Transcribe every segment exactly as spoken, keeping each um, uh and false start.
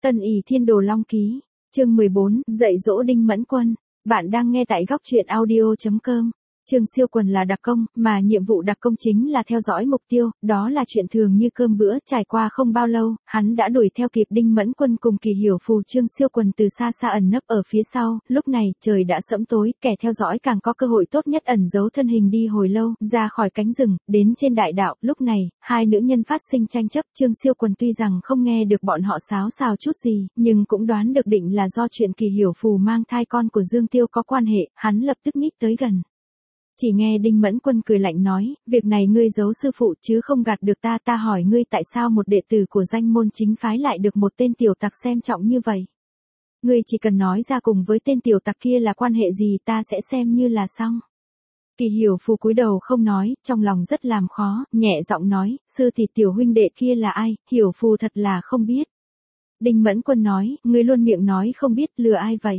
Tân ỷ thiên đồ long ký, chương mười bốn, dạy dỗ Đinh Mẫn Quân. Bạn đang nghe tại góc truyện audio chấm com. Trương Siêu Quần là đặc công, mà nhiệm vụ đặc công chính là theo dõi mục tiêu, đó là chuyện thường như cơm bữa. Trải qua không bao lâu, hắn đã đuổi theo kịp Đinh Mẫn Quân cùng Kỳ Hiểu Phù. Trương Siêu Quần từ xa xa ẩn nấp ở phía sau, lúc này trời đã sẫm tối, kẻ theo dõi càng có cơ hội tốt nhất ẩn giấu thân hình đi hồi lâu, ra khỏi cánh rừng, đến trên đại đạo. Lúc này, hai nữ nhân phát sinh tranh chấp. Trương Siêu Quần tuy rằng không nghe được bọn họ xáo xào chút gì, nhưng cũng đoán được định là do chuyện Kỳ Hiểu Phù mang thai con của Dương Tiêu có quan hệ. Hắn lập tức nhích tới gần. Chỉ nghe Đinh Mẫn Quân cười lạnh nói, việc này ngươi giấu sư phụ chứ không gạt được ta. Ta hỏi ngươi tại sao một đệ tử của danh môn chính phái lại được một tên tiểu tặc xem trọng như vậy? Ngươi chỉ cần nói ra cùng với tên tiểu tặc kia là quan hệ gì, ta sẽ xem như là xong. Kỳ Hiểu Phù cúi đầu không nói, trong lòng rất làm khó, nhẹ giọng nói, sư tỷ, tiểu huynh đệ kia là ai? Hiểu Phù thật là không biết. Đinh Mẫn Quân nói, ngươi luôn miệng nói không biết, lừa ai vậy?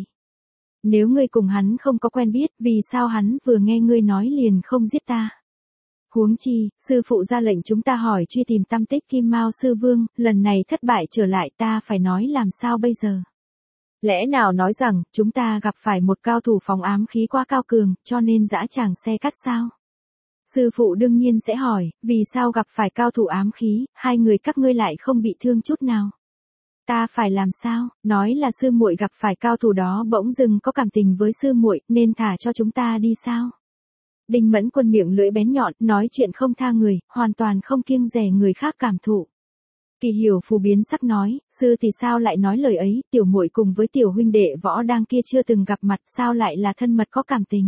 Nếu ngươi cùng hắn không có quen biết, vì sao hắn vừa nghe ngươi nói liền không giết ta? Huống chi, sư phụ ra lệnh chúng ta hỏi truy tìm tăm tích Kim Mao sư vương, lần này thất bại trở lại, ta phải nói làm sao bây giờ? Lẽ nào nói rằng, chúng ta gặp phải một cao thủ phóng ám khí quá cao cường, cho nên dã tràng xe cắt sao? Sư phụ đương nhiên sẽ hỏi, vì sao gặp phải cao thủ ám khí, hai người các ngươi lại không bị thương chút nào? Ta phải làm sao? Nói là sư muội gặp phải cao thủ đó bỗng dưng có cảm tình với sư muội, nên thả cho chúng ta đi sao? Đinh Mẫn Quân miệng lưỡi bén nhọn, nói chuyện không tha người, hoàn toàn không kiêng dè người khác cảm thụ. Kỳ Hiểu Phù biến sắc nói, sư thì sao lại nói lời ấy? Tiểu muội cùng với tiểu huynh đệ Võ Đang kia chưa từng gặp mặt, sao lại là thân mật có cảm tình?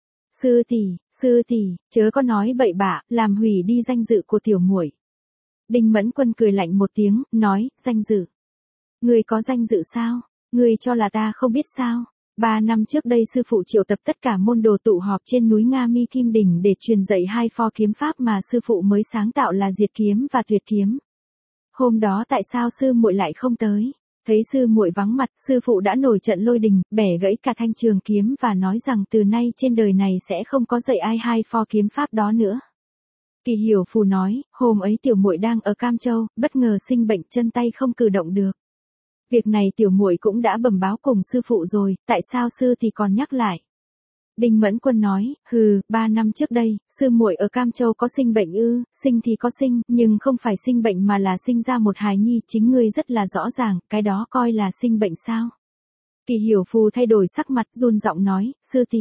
Sư tỷ, sư tỷ, chớ có nói bậy bạ, làm hủy đi danh dự của tiểu muội. Đinh Mẫn Quân cười lạnh một tiếng, nói, danh dự. Ngươi có danh dự sao? Ngươi cho là ta không biết sao? Ba năm trước đây sư phụ triệu tập tất cả môn đồ tụ họp trên núi Nga Mi Kim Đỉnh để truyền dạy hai pho kiếm pháp mà sư phụ mới sáng tạo là Diệt Kiếm và Tuyệt Kiếm. Hôm đó tại sao sư muội lại không tới? Thấy sư muội vắng mặt, sư phụ đã nổi trận lôi đình, bẻ gãy cả thanh trường kiếm và nói rằng từ nay trên đời này sẽ không có dạy ai hai pho kiếm pháp đó nữa. Kỳ Hiểu Phù nói, hôm ấy tiểu muội đang ở Cam Châu, bất ngờ sinh bệnh, chân tay không cử động được. Việc này tiểu muội cũng đã bẩm báo cùng sư phụ rồi, tại sao sư thì còn nhắc lại? Đinh Mẫn Quân nói, hừ, ba năm trước đây, sư muội ở Cam Châu có sinh bệnh ư? Sinh thì có sinh, nhưng không phải sinh bệnh mà là sinh ra một hài nhi, chính ngươi rất là rõ ràng, cái đó coi là sinh bệnh sao? Kỳ Hiểu Phù thay đổi sắc mặt, run giọng nói, sư tỷ.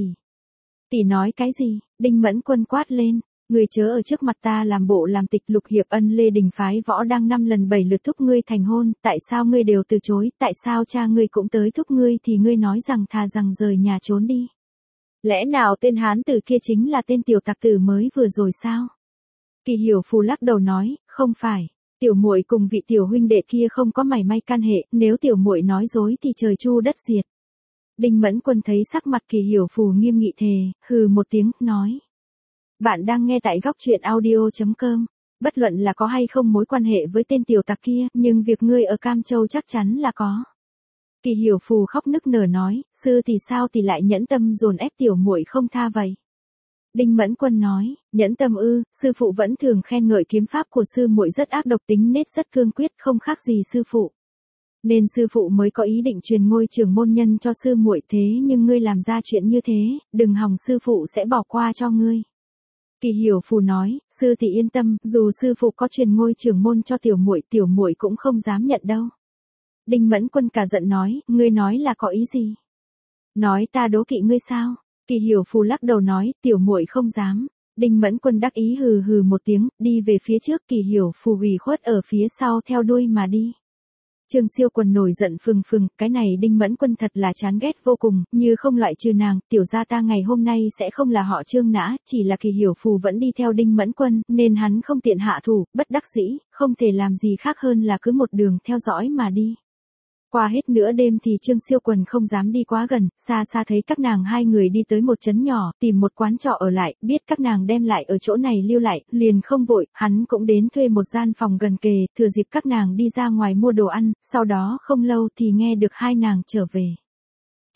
Tỷ nói cái gì? Đinh Mẫn Quân quát lên. Ngươi chớ ở trước mặt ta làm bộ làm tịch. Lục Hiệp Ân Lê Đình phái Võ Đang năm lần bảy lượt thúc ngươi thành hôn, tại sao ngươi đều từ chối? Tại sao cha ngươi cũng tới thúc ngươi thì ngươi nói rằng thà rằng rời nhà trốn đi? Lẽ nào tên hán tử kia chính là tên tiểu tặc tử mới vừa rồi sao? Kỳ Hiểu Phù lắc đầu nói, không phải, tiểu muội cùng vị tiểu huynh đệ kia không có mảy may can hệ, nếu tiểu muội nói dối thì trời chu đất diệt. Đinh Mẫn Quân thấy sắc mặt Kỳ Hiểu Phù nghiêm nghị thề, hừ một tiếng, nói. Bạn đang nghe tại góc truyện audio chấm com. Bất luận là có hay không mối quan hệ với tên tiểu tặc kia, nhưng việc ngươi ở Cam Châu chắc chắn là có. Kỳ Hiểu Phù khóc nức nở nói, sư thì sao thì lại nhẫn tâm dồn ép tiểu muội không tha vậy? Đinh Mẫn Quân nói, nhẫn tâm ư? Sư phụ vẫn thường khen ngợi kiếm pháp của sư muội rất ác độc, tính nết rất cương quyết, không khác gì sư phụ. Nên sư phụ mới có ý định truyền ngôi trưởng môn nhân cho sư muội, thế nhưng ngươi làm ra chuyện như thế, đừng hòng sư phụ sẽ bỏ qua cho ngươi. Kỳ Hiểu Phù nói, sư thì yên tâm, dù sư phụ có truyền ngôi trưởng môn cho tiểu muội, tiểu muội cũng không dám nhận đâu. Đinh Mẫn Quân cả giận nói, ngươi nói là có ý gì? Nói ta đố kỵ ngươi sao? Kỳ Hiểu Phù lắc đầu nói, tiểu muội không dám. Đinh Mẫn Quân đắc ý hừ hừ một tiếng, đi về phía trước. Kỳ Hiểu Phù ủy khuất ở phía sau theo đuôi mà đi. Trương Siêu Quần nổi giận phừng phừng, cái này Đinh Mẫn Quân thật là chán ghét vô cùng, như không loại trừ nàng, tiểu gia ta ngày hôm nay sẽ không là họ Trương nã, chỉ là Kỳ Hiểu Phù vẫn đi theo Đinh Mẫn Quân, nên hắn không tiện hạ thủ, bất đắc dĩ, không thể làm gì khác hơn là cứ một đường theo dõi mà đi. Qua hết nửa đêm thì Trương Siêu Quần không dám đi quá gần, xa xa thấy các nàng hai người đi tới một trấn nhỏ, tìm một quán trọ ở lại, biết các nàng đem lại ở chỗ này lưu lại, liền không vội, hắn cũng đến thuê một gian phòng gần kề, thừa dịp các nàng đi ra ngoài mua đồ ăn, sau đó không lâu thì nghe được hai nàng trở về.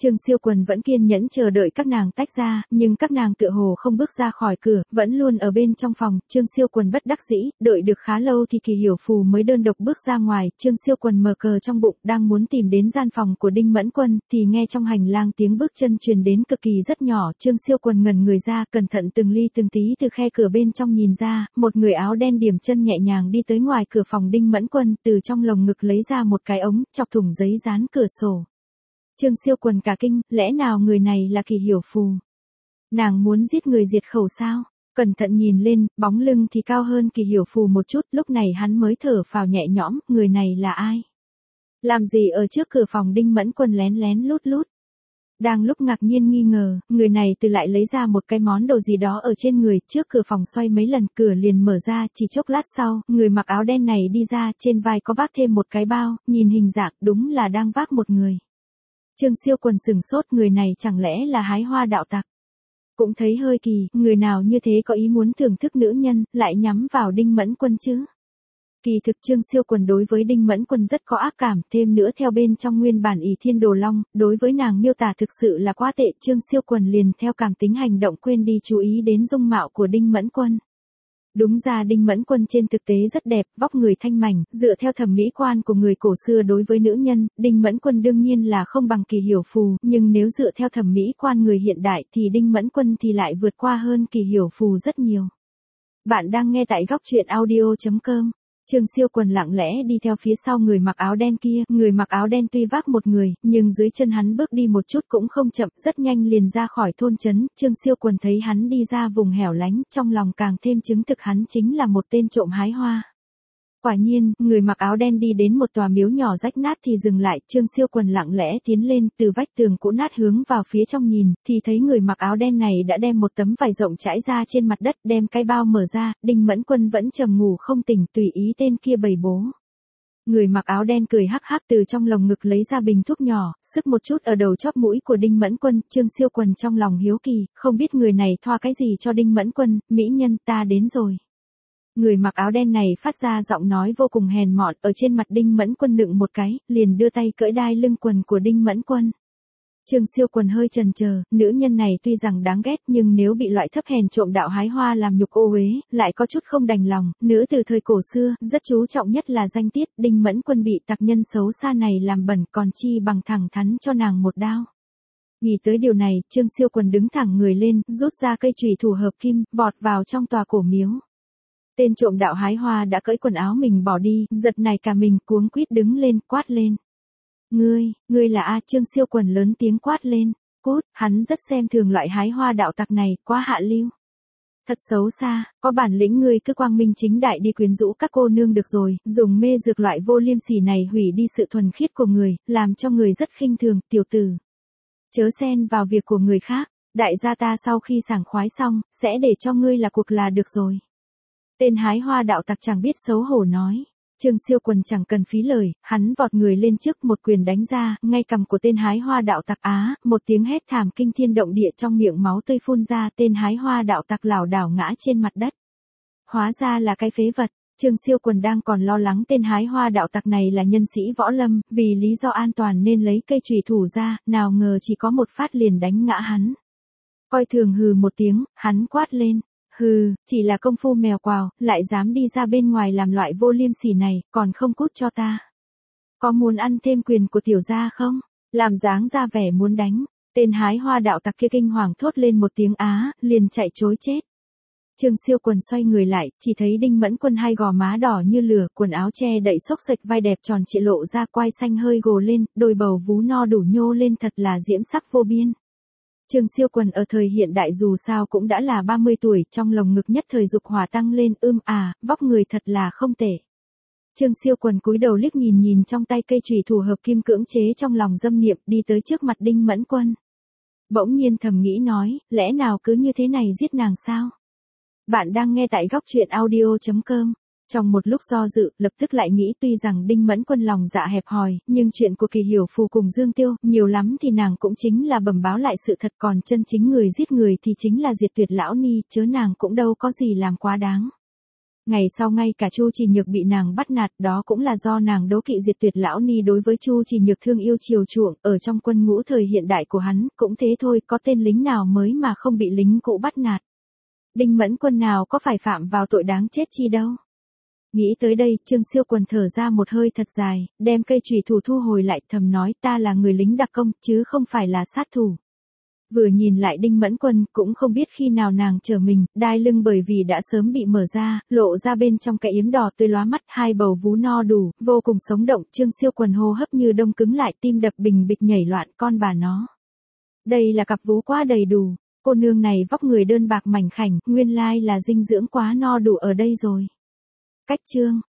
Trương Siêu Quần vẫn kiên nhẫn chờ đợi các nàng tách ra, nhưng các nàng tựa hồ không bước ra khỏi cửa, vẫn luôn ở bên trong phòng. Trương Siêu Quần bất đắc dĩ, đợi được khá lâu thì Kỳ Hiểu Phù mới đơn độc bước ra ngoài. Trương Siêu Quần mở cờ trong bụng, đang muốn tìm đến gian phòng của Đinh Mẫn Quân, thì nghe trong hành lang tiếng bước chân truyền đến cực kỳ rất nhỏ. Trương Siêu Quần ngẩn người ra, cẩn thận từng ly từng tí từ khe cửa bên trong nhìn ra, một người áo đen điểm chân nhẹ nhàng đi tới ngoài cửa phòng Đinh Mẫn Quân, từ trong lồng ngực lấy ra một cái ống, chọc thủng giấy dán cửa sổ. Trương Siêu Quần cả kinh, lẽ nào người này là Kỳ Hiểu Phù? Nàng muốn giết người diệt khẩu sao? Cẩn thận nhìn lên, bóng lưng thì cao hơn Kỳ Hiểu Phù một chút, lúc này hắn mới thở phào nhẹ nhõm, người này là ai? Làm gì ở trước cửa phòng Đinh Mẫn Quân lén lén lút lút? Đang lúc ngạc nhiên nghi ngờ, người này từ lại lấy ra một cái món đồ gì đó ở trên người, trước cửa phòng xoay mấy lần, cửa liền mở ra, chỉ chốc lát sau, người mặc áo đen này đi ra, trên vai có vác thêm một cái bao, nhìn hình dạng đúng là đang vác một người. Trương Siêu Quần sừng sốt, người này chẳng lẽ là hái hoa đạo tặc? Cũng thấy hơi kỳ, người nào như thế có ý muốn thưởng thức nữ nhân, lại nhắm vào Đinh Mẫn Quân chứ? Kỳ thực Trương Siêu Quần đối với Đinh Mẫn Quân rất có ác cảm, thêm nữa theo bên trong nguyên bản ỷ thiên đồ long, đối với nàng miêu tả thực sự là quá tệ. Trương Siêu Quần liền theo cảm tính hành động, quên đi chú ý đến dung mạo của Đinh Mẫn Quân. Đúng ra Đinh Mẫn Quân trên thực tế rất đẹp, vóc người thanh mảnh, dựa theo thẩm mỹ quan của người cổ xưa đối với nữ nhân, Đinh Mẫn Quân đương nhiên là không bằng Kỳ Hiểu Phù, nhưng nếu dựa theo thẩm mỹ quan người hiện đại thì Đinh Mẫn Quân thì lại vượt qua hơn Kỳ Hiểu Phù rất nhiều. Bạn đang nghe tại góc truyện audio chấm com. Trương Siêu Quần lặng lẽ đi theo phía sau người mặc áo đen kia, người mặc áo đen tuy vác một người, nhưng dưới chân hắn bước đi một chút cũng không chậm, rất nhanh liền ra khỏi thôn trấn. Trương Siêu Quần thấy hắn đi ra vùng hẻo lánh, trong lòng càng thêm chứng thực hắn chính là một tên trộm hái hoa. Quả nhiên, người mặc áo đen đi đến một tòa miếu nhỏ rách nát thì dừng lại, Trương Siêu Quần lặng lẽ tiến lên, từ vách tường cũ nát hướng vào phía trong nhìn, thì thấy người mặc áo đen này đã đem một tấm vải rộng trải ra trên mặt đất, đem cái bao mở ra. Đinh Mẫn Quân vẫn trầm ngủ không tỉnh, tùy ý tên kia bày bố. Người mặc áo đen cười hắc hắc từ trong lồng ngực lấy ra bình thuốc nhỏ, sức một chút ở đầu chóp mũi của Đinh Mẫn Quân. Trương Siêu Quần trong lòng hiếu kỳ, không biết người này thoa cái gì cho Đinh Mẫn Quân. Mỹ nhân, ta đến rồi. Người mặc áo đen này phát ra giọng nói vô cùng hèn mọn, ở trên mặt Đinh Mẫn Quân nựng một cái, liền đưa tay cởi đai lưng quần của Đinh Mẫn Quân. Trương Siêu Quần hơi chần chờ, nữ nhân này tuy rằng đáng ghét nhưng nếu bị loại thấp hèn trộm đạo hái hoa làm nhục ô uế, lại có chút không đành lòng. Nữ từ thời cổ xưa, rất chú trọng nhất là danh tiết. Đinh Mẫn Quân bị tặc nhân xấu xa này làm bẩn, còn chi bằng thẳng thắn cho nàng một đao. Nghĩ tới điều này, Trương Siêu Quần đứng thẳng người lên, rút ra cây chùy thủ hợp kim, vọt vào trong tòa cổ miếu. Tên trộm đạo hái hoa đã cởi quần áo mình bỏ đi, giật nảy cả mình, cuống quýt đứng lên, quát lên. Ngươi, ngươi là A? Trương Siêu Quần lớn tiếng quát lên. Cút, hắn rất xem thường loại hái hoa đạo tặc này, quá hạ lưu. Thật xấu xa, có bản lĩnh ngươi cứ quang minh chính đại đi quyến rũ các cô nương được rồi, dùng mê dược loại vô liêm sỉ này hủy đi sự thuần khiết của người, làm cho người rất khinh thường. Tiểu tử, chớ xen vào việc của người khác, đại gia ta sau khi sảng khoái xong, sẽ để cho ngươi là cuộc là được rồi. Tên hái hoa đạo tặc chẳng biết xấu hổ nói. Trương Siêu Quần chẳng cần phí lời, hắn vọt người lên trước, một quyền đánh ra, ngay cằm của tên hái hoa đạo tặc. Á, một tiếng hét thảm kinh thiên động địa, trong miệng máu tươi phun ra, tên hái hoa đạo tặc lảo đảo ngã trên mặt đất. Hóa ra là cái phế vật. Trương Siêu Quần đang còn lo lắng tên hái hoa đạo tặc này là nhân sĩ võ lâm, vì lý do an toàn nên lấy cây chùy thủ ra, nào ngờ chỉ có một phát liền đánh ngã hắn. Coi thường hừ một tiếng, hắn quát lên. Hừ, chỉ là công phu mèo quào, lại dám đi ra bên ngoài làm loại vô liêm sỉ này, còn không cút cho ta. Có muốn ăn thêm quyền của tiểu gia không? Làm dáng ra vẻ muốn đánh. Tên hái hoa đạo tặc kia kinh hoàng thốt lên một tiếng á, liền chạy trối chết. Trương Siêu Quần xoay người lại, chỉ thấy Đinh Mẫn Quân hai gò má đỏ như lửa, quần áo che đậy xốc xệch, vai đẹp tròn trịa lộ ra, quai xanh hơi gồ lên, đôi bầu vú no đủ nhô lên, thật là diễm sắc vô biên. Trương Siêu Quần ở thời hiện đại dù sao cũng đã là ba mươi tuổi, trong lồng ngực nhất thời dục hỏa tăng lên, ưm à, vóc người thật là không tệ. Trương Siêu Quần cúi đầu liếc nhìn nhìn trong tay cây chùy thủ hợp kim, cưỡng chế trong lòng dâm niệm, đi tới trước mặt Đinh Mẫn Quân. Bỗng nhiên thầm nghĩ nói, lẽ nào cứ như thế này giết nàng sao? Bạn đang nghe tại góc truyện audio chấm com. Trong một lúc do dự, lập tức lại nghĩ, tuy rằng Đinh Mẫn Quân lòng dạ hẹp hòi, nhưng chuyện của Kỳ Hiểu Phù cùng Dương Tiêu, nhiều lắm thì nàng cũng chính là bẩm báo lại sự thật, còn chân chính người giết người thì chính là Diệt Tuyệt lão ni, chớ nàng cũng đâu có gì làm quá đáng. Ngày sau ngay cả Chu Chỉ Nhược bị nàng bắt nạt, đó cũng là do nàng đố kỵ Diệt Tuyệt lão ni đối với Chu Chỉ Nhược thương yêu chiều chuộng, ở trong quân ngũ thời hiện đại của hắn, cũng thế thôi, có tên lính nào mới mà không bị lính cũ bắt nạt. Đinh Mẫn Quân nào có phải phạm vào tội đáng chết chi đâu. Nghĩ tới đây, Trương Siêu Quần thở ra một hơi thật dài, đem cây chùy thủ thu hồi lại, thầm nói, ta là người lính đặc công, chứ không phải là sát thủ. Vừa nhìn lại Đinh Mẫn Quân, cũng không biết khi nào nàng trở mình, đai lưng bởi vì đã sớm bị mở ra, lộ ra bên trong cái yếm đỏ tươi lóa mắt, hai bầu vú no đủ, vô cùng sống động, Trương Siêu Quần hô hấp như đông cứng lại, tim đập bình bịch nhảy loạn, con bà nó. Đây là cặp vú quá đầy đủ, cô nương này vóc người đơn bạc mảnh khảnh, nguyên lai là dinh dưỡng quá no đủ ở đây rồi. Cách chương